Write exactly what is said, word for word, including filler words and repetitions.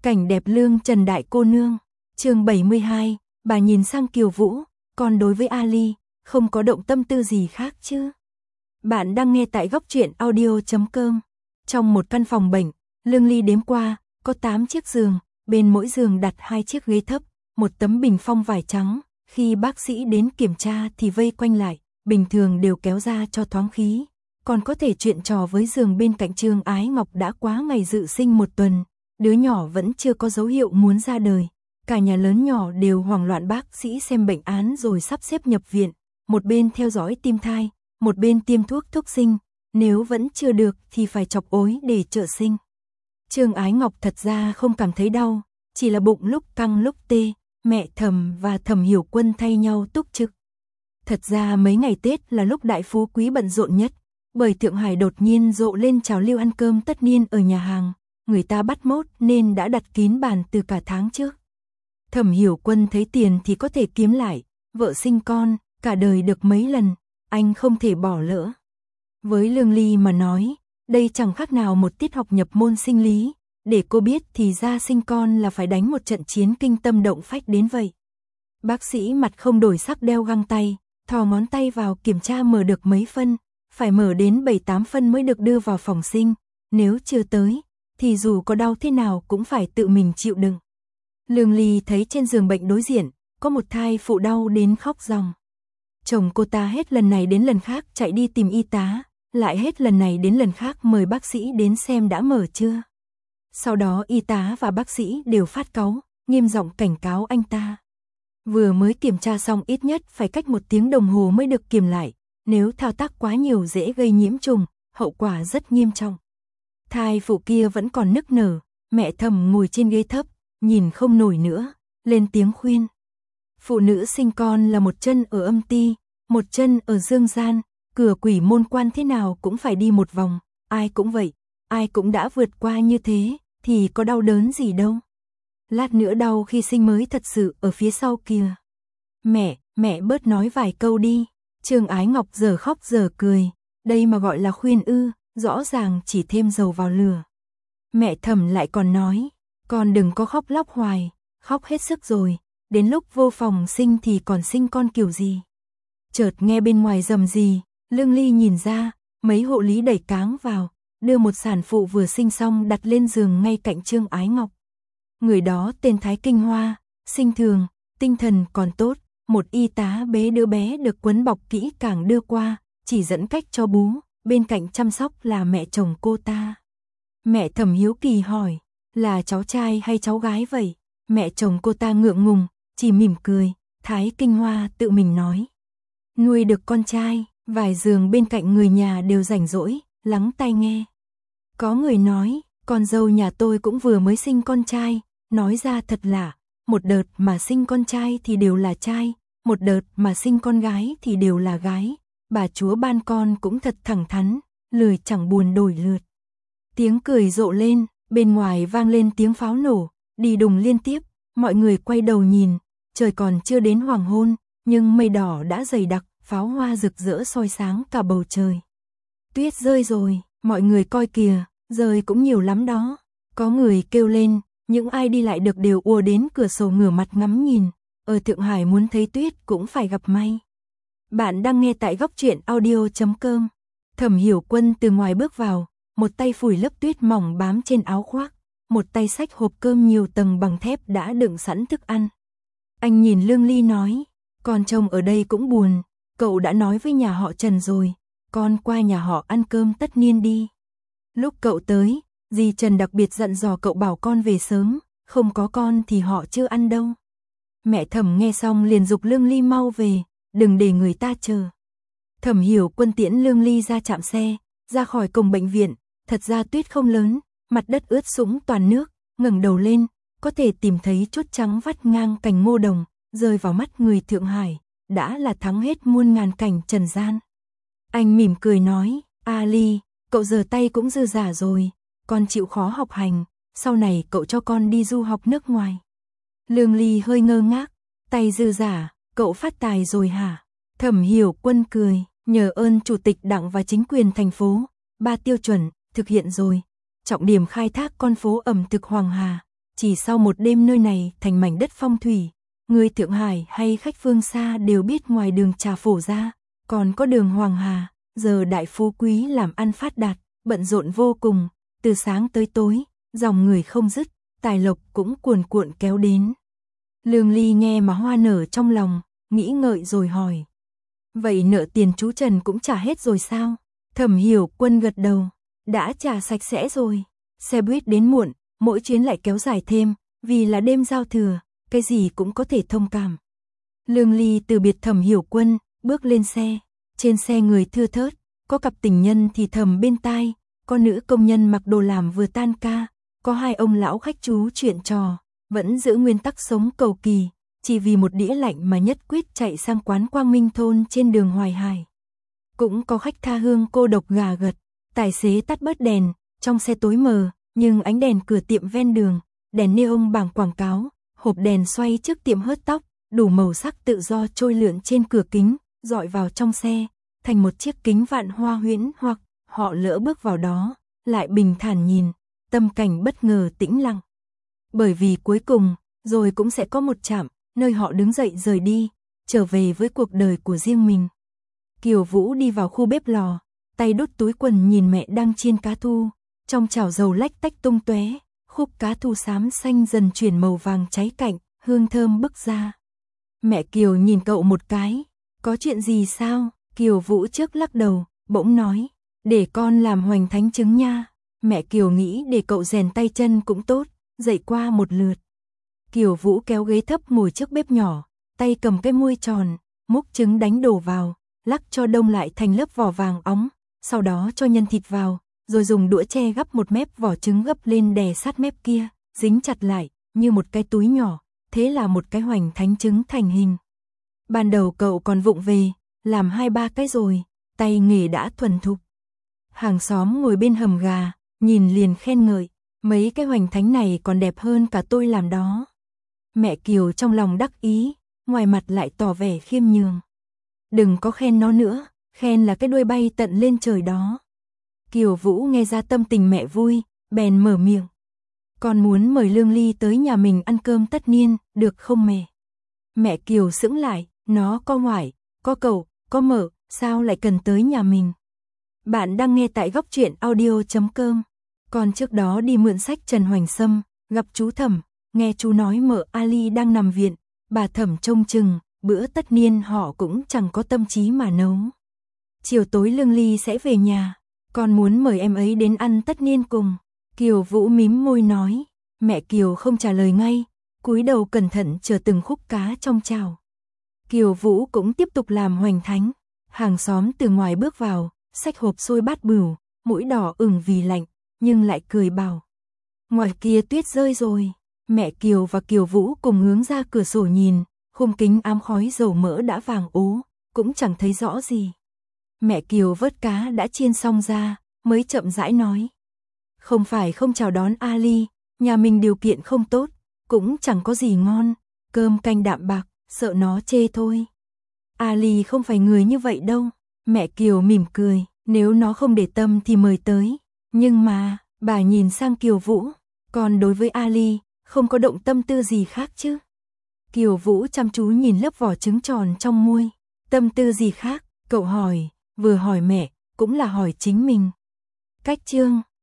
Cảnh đẹp lương trần đại cô nương. Chương bảy mươi hai, bà nhìn sang Kiều Vũ, còn đối với Ali, không có động tâm tư gì khác chứ. Bạn đang nghe tại góc truyện audio chấm com. Trong một căn phòng bệnh, Lương Ly đếm qua, có tám chiếc giường, bên mỗi giường đặt hai chiếc ghế thấp, một tấm bình phong vải trắng, khi bác sĩ đến kiểm tra thì vây quanh lại, bình thường đều kéo ra cho thoáng khí. Còn có thể chuyện trò với giường bên cạnh Trương Ái Ngọc đã quá ngày dự sinh một tuần, đứa nhỏ vẫn chưa có dấu hiệu muốn ra đời. Cả nhà lớn nhỏ đều hoảng loạn, bác sĩ xem bệnh án rồi sắp xếp nhập viện, một bên theo dõi tim thai, một bên tiêm thuốc thúc sinh, nếu vẫn chưa được thì phải chọc ối để trợ sinh. Trương Ái Ngọc thật ra không cảm thấy đau, chỉ là bụng lúc căng lúc tê, mẹ Thẩm và Thẩm Hiểu Quân thay nhau túc trực. Thật ra mấy ngày Tết là lúc đại phú quý bận rộn nhất, bởi Thượng Hải đột nhiên rộ lên trào lưu ăn cơm tất niên ở nhà hàng, người ta bắt mốt nên đã đặt kín bàn từ cả tháng trước. Thẩm Hiểu Quân thấy tiền thì có thể kiếm lại, vợ sinh con, cả đời được mấy lần, anh không thể bỏ lỡ. Với Lương Ly mà nói, đây chẳng khác nào một tiết học nhập môn sinh lý, để cô biết thì ra sinh con là phải đánh một trận chiến kinh tâm động phách đến vậy. Bác sĩ mặt không đổi sắc đeo găng tay, thò ngón tay vào kiểm tra mở được mấy phân, phải mở đến bảy tám phân mới được đưa vào phòng sinh, nếu chưa tới, thì dù có đau thế nào cũng phải tự mình chịu đựng. Lương Ly thấy trên giường bệnh đối diện, có một thai phụ đau đến khóc ròng. Chồng cô ta hết lần này đến lần khác chạy đi tìm y tá, lại hết lần này đến lần khác mời bác sĩ đến xem đã mở chưa. Sau đó y tá và bác sĩ đều phát cáu, nghiêm giọng cảnh cáo anh ta. Vừa mới kiểm tra xong ít nhất phải cách một tiếng đồng hồ mới được kiểm lại, nếu thao tác quá nhiều dễ gây nhiễm trùng, hậu quả rất nghiêm trọng. Thai phụ kia vẫn còn nức nở, mẹ Thẩm ngồi trên ghế thấp, nhìn không nổi nữa, lên tiếng khuyên. Phụ nữ sinh con là một chân ở âm ti, một chân ở dương gian, cửa quỷ môn quan thế nào cũng phải đi một vòng, ai cũng vậy, ai cũng đã vượt qua như thế, thì có đau đớn gì đâu. Lát nữa đau khi sinh mới thật sự ở phía sau kia. Mẹ, mẹ bớt nói vài câu đi. Trương Ái Ngọc giờ khóc giờ cười, đây mà gọi là khuyên ư, rõ ràng chỉ thêm dầu vào lửa. Mẹ Thẩm lại còn nói, con đừng có khóc lóc hoài, khóc hết sức rồi, đến lúc vô phòng sinh thì còn sinh con kiểu gì. Chợt nghe bên ngoài rầm gì, Lương Ly nhìn ra, mấy hộ lý đẩy cáng vào, đưa một sản phụ vừa sinh xong đặt lên giường ngay cạnh Trương Ái Ngọc. Người đó tên Thái Kinh Hoa, sinh thường, tinh thần còn tốt, một y tá bế đứa bé được quấn bọc kỹ càng đưa qua, chỉ dẫn cách cho bú, bên cạnh chăm sóc là mẹ chồng cô ta. Mẹ Thẩm hiếu kỳ hỏi, là cháu trai hay cháu gái vậy? Mẹ chồng cô ta ngượng ngùng, chỉ mỉm cười, Thái Kinh Hoa tự mình nói. Nuôi được con trai, vài giường bên cạnh người nhà đều rảnh rỗi, lắng tai nghe. Có người nói, con dâu nhà tôi cũng vừa mới sinh con trai, nói ra thật lạ, một đợt mà sinh con trai thì đều là trai, một đợt mà sinh con gái thì đều là gái, bà chúa ban con cũng thật thẳng thắn, lười chẳng buồn đổi lượt. Tiếng cười rộ lên, bên ngoài vang lên tiếng pháo nổ, đi đùng liên tiếp, mọi người quay đầu nhìn, trời còn chưa đến hoàng hôn, nhưng mây đỏ đã dày đặc, pháo hoa rực rỡ soi sáng cả bầu trời. Tuyết rơi rồi, mọi người coi kìa, rơi cũng nhiều lắm đó. Có người kêu lên, những ai đi lại được đều ùa đến cửa sổ ngửa mặt ngắm nhìn, ở Thượng Hải muốn thấy tuyết cũng phải gặp may. Bạn đang nghe tại góc truyện audio chấm com. Thẩm Hiểu Quân từ ngoài bước vào, một tay phủi lớp tuyết mỏng bám trên áo khoác, một tay xách hộp cơm nhiều tầng bằng thép đã đựng sẵn thức ăn. Anh nhìn Lương Ly nói, con chồng ở đây cũng buồn, cậu đã nói với nhà họ Trần rồi, con qua nhà họ ăn cơm tất niên đi. Lúc cậu tới, dì Trần đặc biệt dặn dò cậu bảo con về sớm, không có con thì họ chưa ăn đâu. Mẹ Thẩm nghe xong liền giục Lương Ly mau về, đừng để người ta chờ. Thẩm Hiểu Quân tiễn Lương Ly ra trạm xe, ra khỏi cổng bệnh viện, thật ra tuyết không lớn, mặt đất ướt sũng toàn nước, ngẩng đầu lên, có thể tìm thấy chút trắng vắt ngang cành ngô đồng, rơi vào mắt người Thượng Hải, đã là thắng hết muôn ngàn cảnh trần gian. Anh mỉm cười nói, Ali, cậu giờ tay cũng dư giả rồi, con chịu khó học hành, sau này cậu cho con đi du học nước ngoài. Lương Ly hơi ngơ ngác, tay dư giả, cậu phát tài rồi hả? Thẩm Hiểu Quân cười, nhờ ơn chủ tịch Đảng và chính quyền thành phố, ba tiêu chuẩn, thực hiện rồi. Trọng điểm khai thác con phố ẩm thực Hoàng Hà, chỉ sau một đêm nơi này thành mảnh đất phong thủy, người Thượng Hải hay khách phương xa đều biết ngoài đường Trà Phổ ra, còn có đường Hoàng Hà, giờ đại phú quý làm ăn phát đạt, bận rộn vô cùng, từ sáng tới tối, dòng người không dứt, tài lộc cũng cuồn cuộn kéo đến. Lương Ly nghe mà hoa nở trong lòng, nghĩ ngợi rồi hỏi. Vậy nợ tiền chú Trần cũng trả hết rồi sao? Thẩm Hiểu Quân gật đầu, đã trả sạch sẽ rồi. Xe buýt đến muộn, mỗi chuyến lại kéo dài thêm, vì là đêm giao thừa, cái gì cũng có thể thông cảm. Lương Ly từ biệt Thẩm Hiểu Quân, bước lên xe. Trên xe người thưa thớt, có cặp tình nhân thì thầm bên tai, có nữ công nhân mặc đồ làm vừa tan ca, có hai ông lão khách chú chuyện trò, vẫn giữ nguyên tắc sống cầu kỳ, chỉ vì một đĩa lạnh mà nhất quyết chạy sang quán Quang Minh Thôn trên đường Hoài Hải. Cũng có khách tha hương cô độc gà gật, tài xế tắt bớt đèn, trong xe tối mờ, nhưng ánh đèn cửa tiệm ven đường, đèn neon bảng quảng cáo, hộp đèn xoay trước tiệm hớt tóc, đủ màu sắc tự do trôi lượn trên cửa kính, dọi vào trong xe, thành một chiếc kính vạn hoa huyễn hoặc họ lỡ bước vào đó, lại bình thản nhìn, tâm cảnh bất ngờ tĩnh lặng. Bởi vì cuối cùng, rồi cũng sẽ có một trạm, nơi họ đứng dậy rời đi, trở về với cuộc đời của riêng mình. Kiều Vũ đi vào khu bếp lò, tay đút túi quần nhìn mẹ đang chiên cá thu, trong chảo dầu lách tách tung tóe, khúc cá thu xám xanh dần chuyển màu vàng cháy cạnh, hương thơm bức ra. Mẹ Kiều nhìn cậu một cái, có chuyện gì sao? Kiều Vũ trước lắc đầu, bỗng nói, để con làm hoành thánh trứng nha. Mẹ Kiều nghĩ để cậu rèn tay chân cũng tốt, dậy qua một lượt. Kiều Vũ kéo ghế thấp ngồi trước bếp nhỏ, tay cầm cái muôi tròn, múc trứng đánh đổ vào, lắc cho đông lại thành lớp vỏ vàng óng, sau đó cho nhân thịt vào, rồi dùng đũa tre gắp một mép vỏ trứng gấp lên đè sát mép kia, dính chặt lại, như một cái túi nhỏ, thế là một cái hoành thánh trứng thành hình. Ban đầu cậu còn vụng về, làm hai ba cái rồi, tay nghề đã thuần thục. Hàng xóm ngồi bên hầm gà, nhìn liền khen ngợi, mấy cái hoành thánh này còn đẹp hơn cả tôi làm đó. Mẹ Kiều trong lòng đắc ý, ngoài mặt lại tỏ vẻ khiêm nhường. Đừng có khen nó nữa, khen là cái đuôi bay tận lên trời đó. Kiều Vũ nghe ra tâm tình mẹ vui, bèn mở miệng. Con muốn mời Lương Ly tới nhà mình ăn cơm tất niên, được không mẹ? Mẹ Kiều sững lại, nó có ngoại, có cậu, có mợ, sao lại cần tới nhà mình? Bạn đang nghe tại góc truyện audio chấm com. Còn trước đó đi mượn sách Trần Hoành Sâm, gặp chú Thẩm, nghe chú nói mợ Ali đang nằm viện, bà Thẩm trông chừng, bữa tất niên họ cũng chẳng có tâm trí mà nấu. Chiều tối Lương Ly sẽ về nhà, con muốn mời em ấy đến ăn tất niên cùng. Kiều Vũ mím môi nói, mẹ Kiều không trả lời ngay, cúi đầu cẩn thận chờ từng khúc cá trong chảo. Kiều Vũ cũng tiếp tục làm hoành thánh, hàng xóm từ ngoài bước vào, xách hộp xôi bát bửu, mũi đỏ ửng vì lạnh, nhưng lại cười bảo. Ngoài kia tuyết rơi rồi, mẹ Kiều và Kiều Vũ cùng hướng ra cửa sổ nhìn, khung kính ám khói dầu mỡ đã vàng ố, cũng chẳng thấy rõ gì. Mẹ Kiều vớt cá đã chiên xong ra, mới chậm rãi nói. Không phải không chào đón Ali, nhà mình điều kiện không tốt, cũng chẳng có gì ngon, cơm canh đạm bạc, sợ nó chê thôi. Ali không phải người như vậy đâu, mẹ Kiều mỉm cười, nếu nó không để tâm thì mời tới. Nhưng mà, bà nhìn sang Kiều Vũ, còn đối với Ali, không có động tâm tư gì khác chứ. Kiều Vũ chăm chú nhìn lớp vỏ trứng tròn trong muôi, tâm tư gì khác, cậu hỏi, vừa hỏi mẹ, cũng là hỏi chính mình. Cách chương